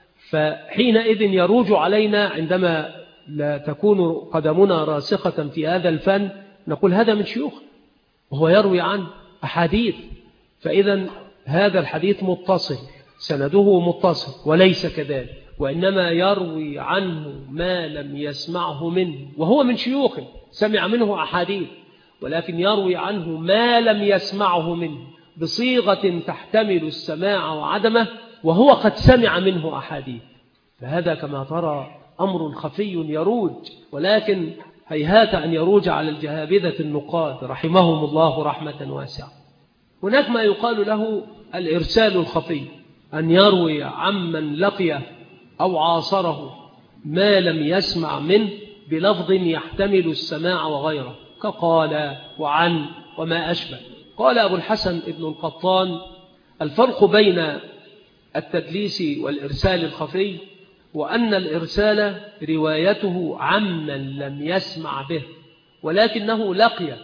فحينئذ يروج علينا عندما لا تكون قدمنا راسخة في هذا الفن نقول هذا من شيوخ وهو يروي عن أحاديث، فإذا هذا الحديث متصل سنده متصل، وليس كذلك، وإنما يروي عنه ما لم يسمعه منه وهو من شيوخه سمع منه أحاديث، ولكن يروي عنه ما لم يسمعه منه بصيغة تحتمل السماع وعدمه وهو قد سمع منه أحاديث. فهذا كما ترى أمر خفي يروج، ولكن هيهات أن يروج على الجهابذة النقاد رحمهم الله رحمة واسعة. هناك ما يقال له الإرسال الخفي، أن يروي عمن لقيه أو عاصره ما لم يسمع منه بلفظ يحتمل السماع وغيره، كقال وعن وما أشبه. قال أبو الحسن ابن القطان الفرق بين التدليس والإرسال الخفي وأن الإرسال روايته عمن لم يسمع به ولكنه لقي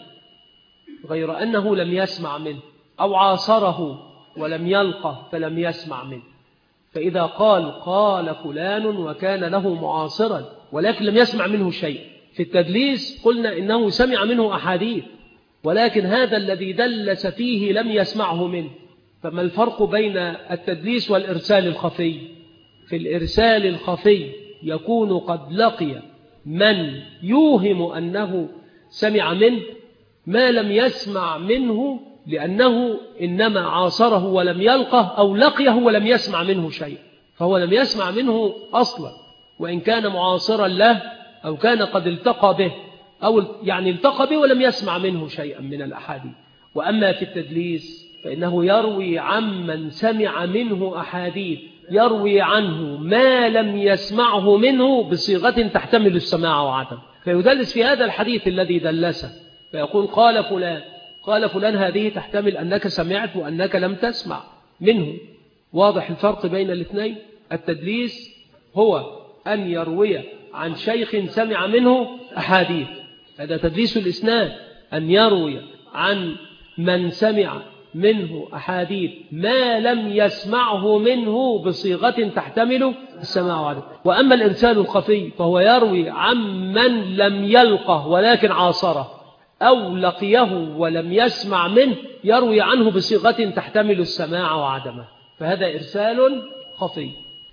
غير أنه لم يسمع منه، أو عاصره ولم يلقه فلم يسمع منه. فإذا قال قال فلان وكان له معاصرا ولكن لم يسمع منه شيء، في التدليس قلنا إنه سمع منه أحاديث ولكن هذا الذي دلس فيه لم يسمعه منه. فما الفرق بين التدليس والإرسال الخفي؟ في الإرسال الخفي يكون قد لقي من يوهم أنه سمع منه ما لم يسمع منه لأنه إنما عاصره ولم يلقه، أو لقيه ولم يسمع منه شيء، فهو لم يسمع منه أصلا وإن كان معاصرا له أو كان قد التقى به، أو يعني التقى به ولم يسمع منه شيئا من الأحاديث. وأما في التدليس فإنه يروي عمن سمع منه أحاديث، يروي عنه ما لم يسمعه منه بصيغة تحتمل السماع وعدم، فيدلس في هذا الحديث الذي دلسه فيقول قال فلان قال فلان، هذه تحتمل أنك سمعت وأنك لم تسمع منه. واضح الفرق بين الاثنين؟ التدليس هو أن يروي عن شيخ سمع منه أحاديث، هذا تدليس الإسناد، أن يروي عن من سمع منه أحاديث ما لم يسمعه منه بصيغة تحتمل السماع عليه. وأما الإرسال الخفي فهو يروي عمن لم يلقه ولكن عاصره، أو لقيه ولم يسمع منه يروي عنه بصيغة تحتمل السماع وعدمه، فهذا إرسال خفي.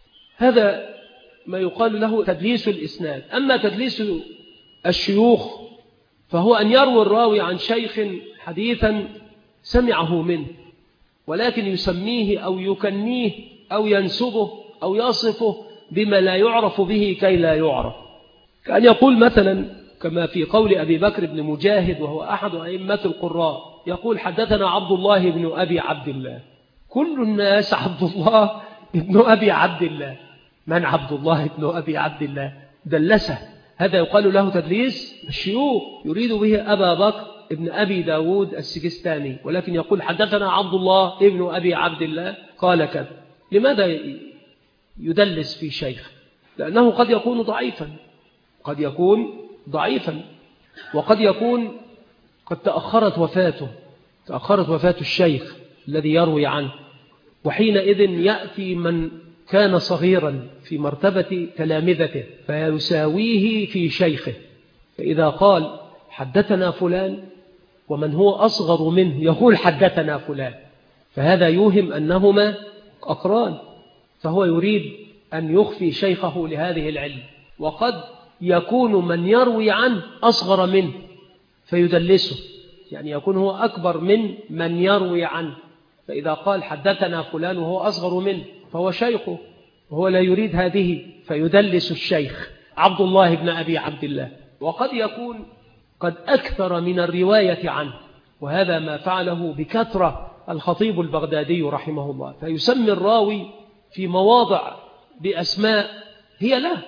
هذا ما يقال له تدليس الإسناد. أما تدليس الشيوخ فهو أن يروي الراوي عن شيخ حديثا سمعه منه ولكن يسميه أو يكنيه أو ينسبه أو يصفه بما لا يعرف به كي لا يعرف، كأن يقول مثلا كما في قول أبي بكر بن مجاهد وهو أحد أئمة القراء، يقول حدثنا عبد الله بن أبي عبد الله. كل الناس عبد الله بن أبي عبد الله. من عبد الله بن أبي عبد الله؟ دلسه. هذا يقال له تدليس الشيوخ، يريد به أبا بكر ابن أبي داود السجستاني، ولكن يقول حدثنا عبد الله ابن أبي عبد الله قال كذا. لماذا يدلس في شيخ؟ لأنه قد يكون ضعيفا، قد يكون ضعيفا وقد يكون قد تأخرت وفاته، تأخرت وفاة الشيخ الذي يروي عنه، وحينئذ يأتي من كان صغيرا في مرتبة تلامذته فيساويه في شيخه، فإذا قال حدثنا فلان ومن هو أصغر منه يقول حدثنا فلان، فهذا يوهم أنهما أقران، فهو يريد أن يخفي شيخه لهذه العلم. وقد يكون من يروي عنه أصغر منه فيدلسه، يعني يكون هو أكبر من من يروي عنه، فإذا قال حدثنا فلان وهو أصغر منه فهو شيخه وهو لا يريد هذه فيدلس الشيخ عبد الله بن أبي عبد الله. وقد يكون قد أكثر من الرواية عنه، وهذا ما فعله بكثرة الخطيب البغدادي رحمه الله، فيسمي الراوي في مواضع بأسماء هي له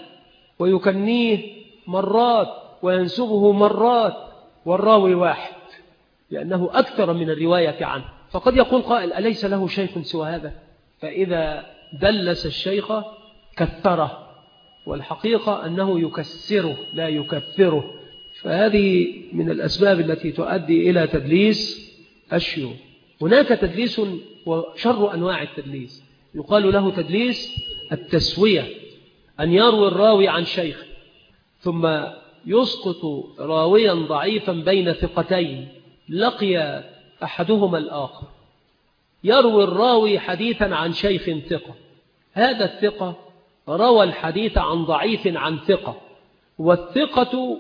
ويكنيه مرات وينسبه مرات والراوي واحد لأنه أكثر من الرواية عنه. فقد يقول قائل أليس له شيخ سوى هذا؟ فإذا دلس الشيخ كثره، والحقيقة أنه يكسره لا يكثره، فهذه من الأسباب التي تؤدي إلى تدليس الشيوخ. هناك تدليس وشر أنواع التدليس يقال له تدليس التسوية، أن يروي الراوي عن شيخ ثم يسقط راويا ضعيفا بين ثقتين لقي أحدهما الآخر، يروي الراوي حديثا عن شيخ ثقة، هذا الثقة روى الحديث عن ضعيف عن ثقة، والثقة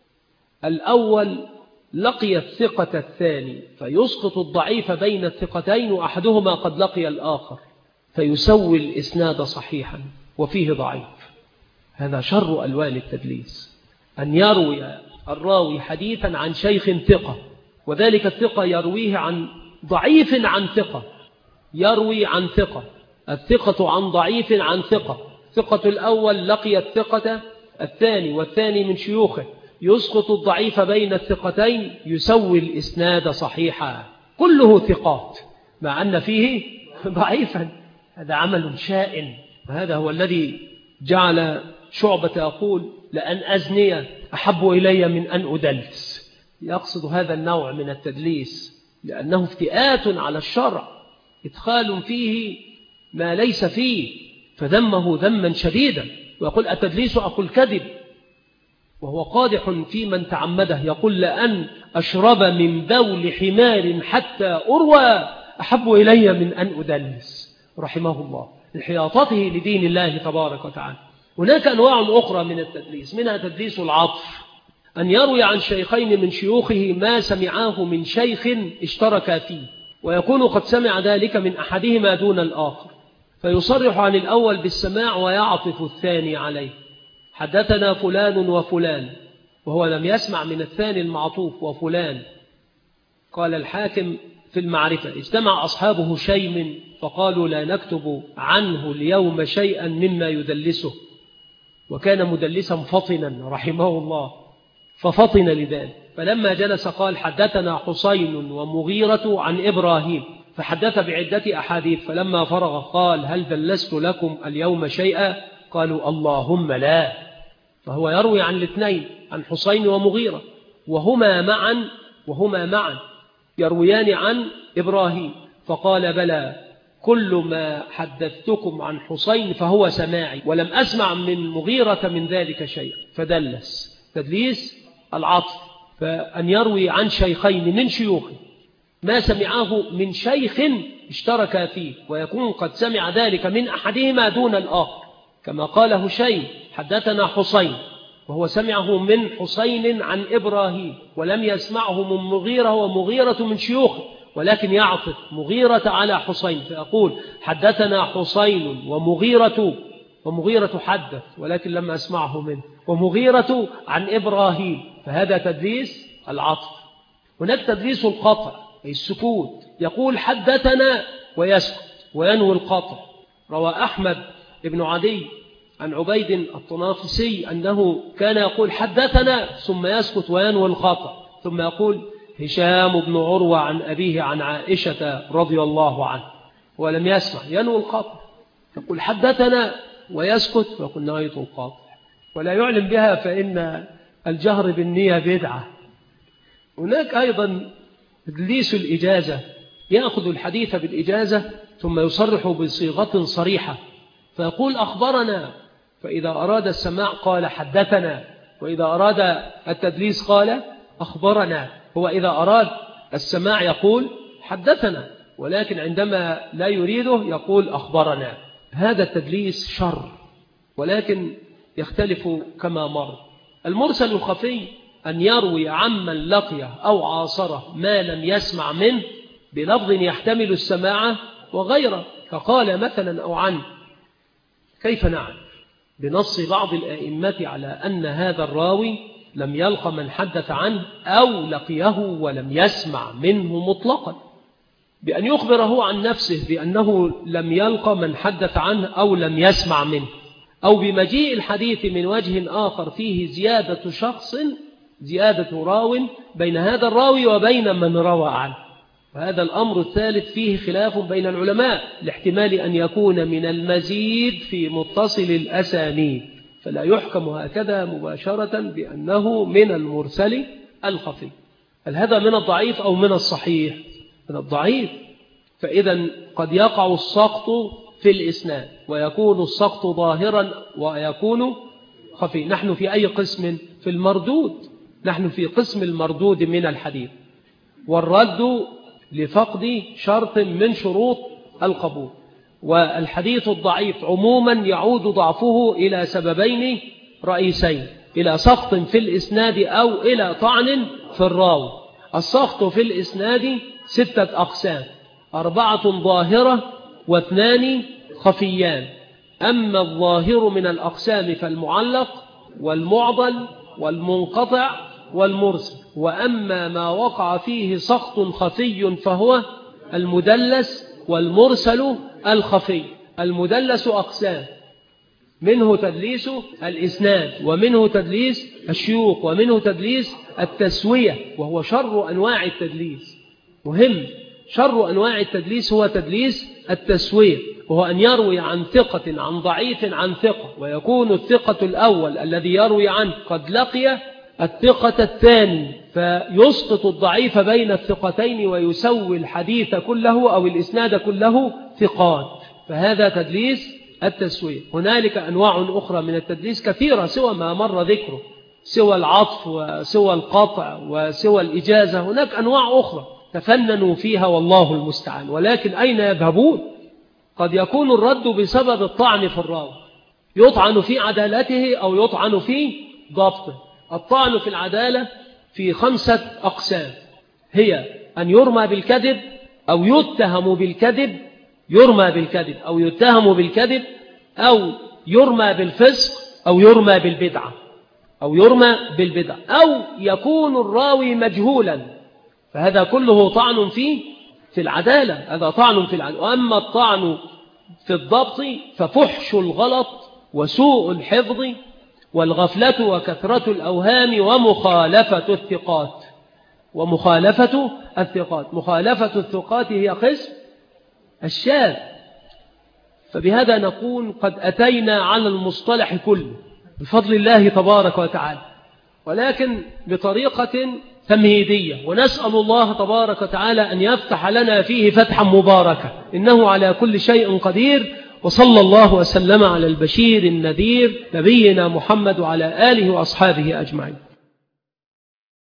الأول لقي الثقة الثاني فيسقط الضعيف بين الثقتين وأحدهما قد لقي الآخر فيسوي الإسناد صحيحا وفيه ضعيف. هذا شر ألوان التدليس، أن يروي الراوي حديثا عن شيخ ثقة وذلك الثقة يرويه عن ضعيف عن ثقة، يروي عن ثقة، الثقة عن ضعيف عن ثقة، ثقة الأول لقي الثقة الثاني والثاني من شيوخه، يسقط الضعيف بين الثقتين يسوي الإسناد صحيحا، كله ثقات مع أن فيه ضعيفا. هذا عمل شائن، وهذا هو الذي جعل شعبة يقول لأن أزني أحب إلي من أن أدلس، يقصد هذا النوع من التدليس لأنه افتئات على الشرع، إدخال فيه ما ليس فيه، فذمه ذما شديدا، ويقول التدليس أخو الكذب، وهو قادح في من تعمده، يقول لأن أشرب من بول حمار حتى أروى أحب إلي من أن أدلس، رحمه الله لحياطته لدين الله تبارك وتعالى. هناك أنواع أخرى من التدليس، منها تدليس العطف، أن يروي عن شيخين من شيوخه ما سمعاه من شيخ اشترك فيه، ويكون قد سمع ذلك من أحدهما دون الآخر، فيصرح عن الأول بالسماع ويعطف الثاني عليه، حدثنا فلان وفلان، وهو لم يسمع من الثاني المعطوف وفلان. قال الحاكم في المعرفة اجتمع أصحابه شيم فقالوا لا نكتب عنه اليوم شيئا مما يدلسه، وكان مدلسا فطنا رحمه الله ففطن لذلك، فلما جلس قال حدثنا حسين ومغيرة عن إبراهيم، فحدث بعدة أحاديث، فلما فرغ قال هل دلست لكم اليوم شيئا؟ قالوا اللهم لا. فهو يروي عن الاثنين، عن حسين ومغيرة، وهما معا وهما معا يرويان عن إبراهيم، فقال بلى كل ما حدثتكم عن حسين فهو سماعي ولم أسمع من مغيرة من ذلك شيء، فدلس. تدليس العطف، فأن يروي عن شيخين من شيوخه ما سمعه من شيخ اشترك فيه، ويكون قد سمع ذلك من أحدهما دون الآخر، كما قال هشيم حدثنا حسين وهو سمعه من حسين عن إبراهيم ولم يسمعه من مغيرة ومغيرة من شيوخه، ولكن يعطف مغيرة على حسين فيقول حدثنا حسين ومغيرة، ومغيرة حدث ولكن لم أسمعه منه، ومغيرة عن إبراهيم، فهذا تدليس العطف. هناك تدليس القطع أي السكوت، يقول حدثنا ويسكت وينوي القطع. روى أحمد بن عدي عن عبيد الطنافسي أنه كان يقول حدثنا ثم يسكت وينوي القطع، ثم يقول هشام بن عروة عن أبيه عن عائشة رضي الله عنه، ولم يسمع ينوي القطع، يقول حدثنا ويسكت ويقول نويت القطع، ولا يعلم بها فإن الجهر بالنية بدعة. هناك أيضا تدليس الإجازة، يأخذ الحديث بالإجازة ثم يصرح بصيغة صريحة فيقول أخبرنا، فإذا أراد السماع قال حدثنا، وإذا أراد التدليس قال أخبرنا. هو إذا أراد السماع يقول حدثنا، ولكن عندما لا يريده يقول أخبرنا. هذا التدليس شر، ولكن يختلف كما مر. المرسل الخفي أن يروي عمن لقيه أو عاصره ما لم يسمع منه بلفظ يحتمل السماع وغيره، فقال مثلا أو عنه. كيف نعرف بنص بعض الآئمة على أن هذا الراوي لم يلق من حدث عنه أو لقيه ولم يسمع منه مطلقا؟ بأن يخبره عن نفسه بأنه لم يلق من حدث عنه أو لم يسمع منه، أو بمجيء الحديث من وجه آخر فيه زيادة شخص، زيادة راو بين هذا الراوي وبين من روى عنه. وهذا الأمر الثالث فيه خلاف بين العلماء، لاحتمال أن يكون من المزيد في متصل الأسانيد، فلا يحكم هكذا مباشرة بأنه من المرسل الخفي. هل هذا من الضعيف أو من الصحيح؟ من الضعيف. فإذا قد يقع السقط في الإسناد ويكون السقط ظاهرا ويكون خفي. نحن في أي قسم؟ في المردود، نحن في قسم المردود من الحديث، والرد لفقد شرط من شروط القبول. والحديث الضعيف عموما يعود ضعفه إلى سببين رئيسين، إلى سقط في الإسناد أو إلى طعن في الراوي. السقط في الإسناد ستة أقسام، أربعة ظاهرة واثنان خفيان. أما الظاهر من الأقسام فالمعلق والمعضل والمنقطع والمرسل، وأما ما وقع فيه سقط خفي فهو المدلس والمرسل الخفي. المدلس أقسام، منه تدليس الإسناد، ومنه تدليس الشيوخ، ومنه تدليس التسوية، وهو شر أنواع التدليس. مهم، شر أنواع التدليس هو تدليس التسوية، وهو أن يروي عن ثقة عن ضعيف عن ثقة، ويكون الثقة الأول الذي يروي عنه قد لقي الثقة الثاني، فيسقط الضعيف بين الثقتين ويسوي الحديث كله أو الإسناد كله ثقات، فهذا تدليس التسوية. هنالك أنواع أخرى من التدليس كثيرة سوى ما مر ذكره، سوى العطف وسوى القطع وسوى الإجازة. هناك أنواع أخرى تفننوا فيها والله المستعان، ولكن أين يذهبون؟ قد يكون الرد بسبب الطعن في الراوي، يطعن في عدالته أو يطعن في ضبطه. الطعن في العدالة في خمسة أقسام، هي أن يرمى بالكذب أو يتهم بالكذب، يرمى بالكذب أو يتهم بالكذب، أو يرمى بالفسق، أو يرمى بالبدعة، أو يرمى بالبدعة، أو يكون الراوي مجهولا، فهذا كله طعن فيه في العدالة، هذا طعن في العدالة. وأما الطعن في الضبط ففحش الغلط وسوء الحفظ والغفلة وكثرة الأوهام ومخالفة الثقات. ومخالفة الثقات، مخالفة الثقات هي قسم الشاذ. فبهذا نكون قد أتينا على المصطلح كله بفضل الله تبارك وتعالى، ولكن بطريقة تمهيدية، ونسأل الله تبارك وتعالى أن يفتح لنا فيه فتحا مباركا، إنه على كل شيء قدير. وصلى الله وسلم على البشير النذير نبينا محمد وعلى آله وأصحابه أجمعين.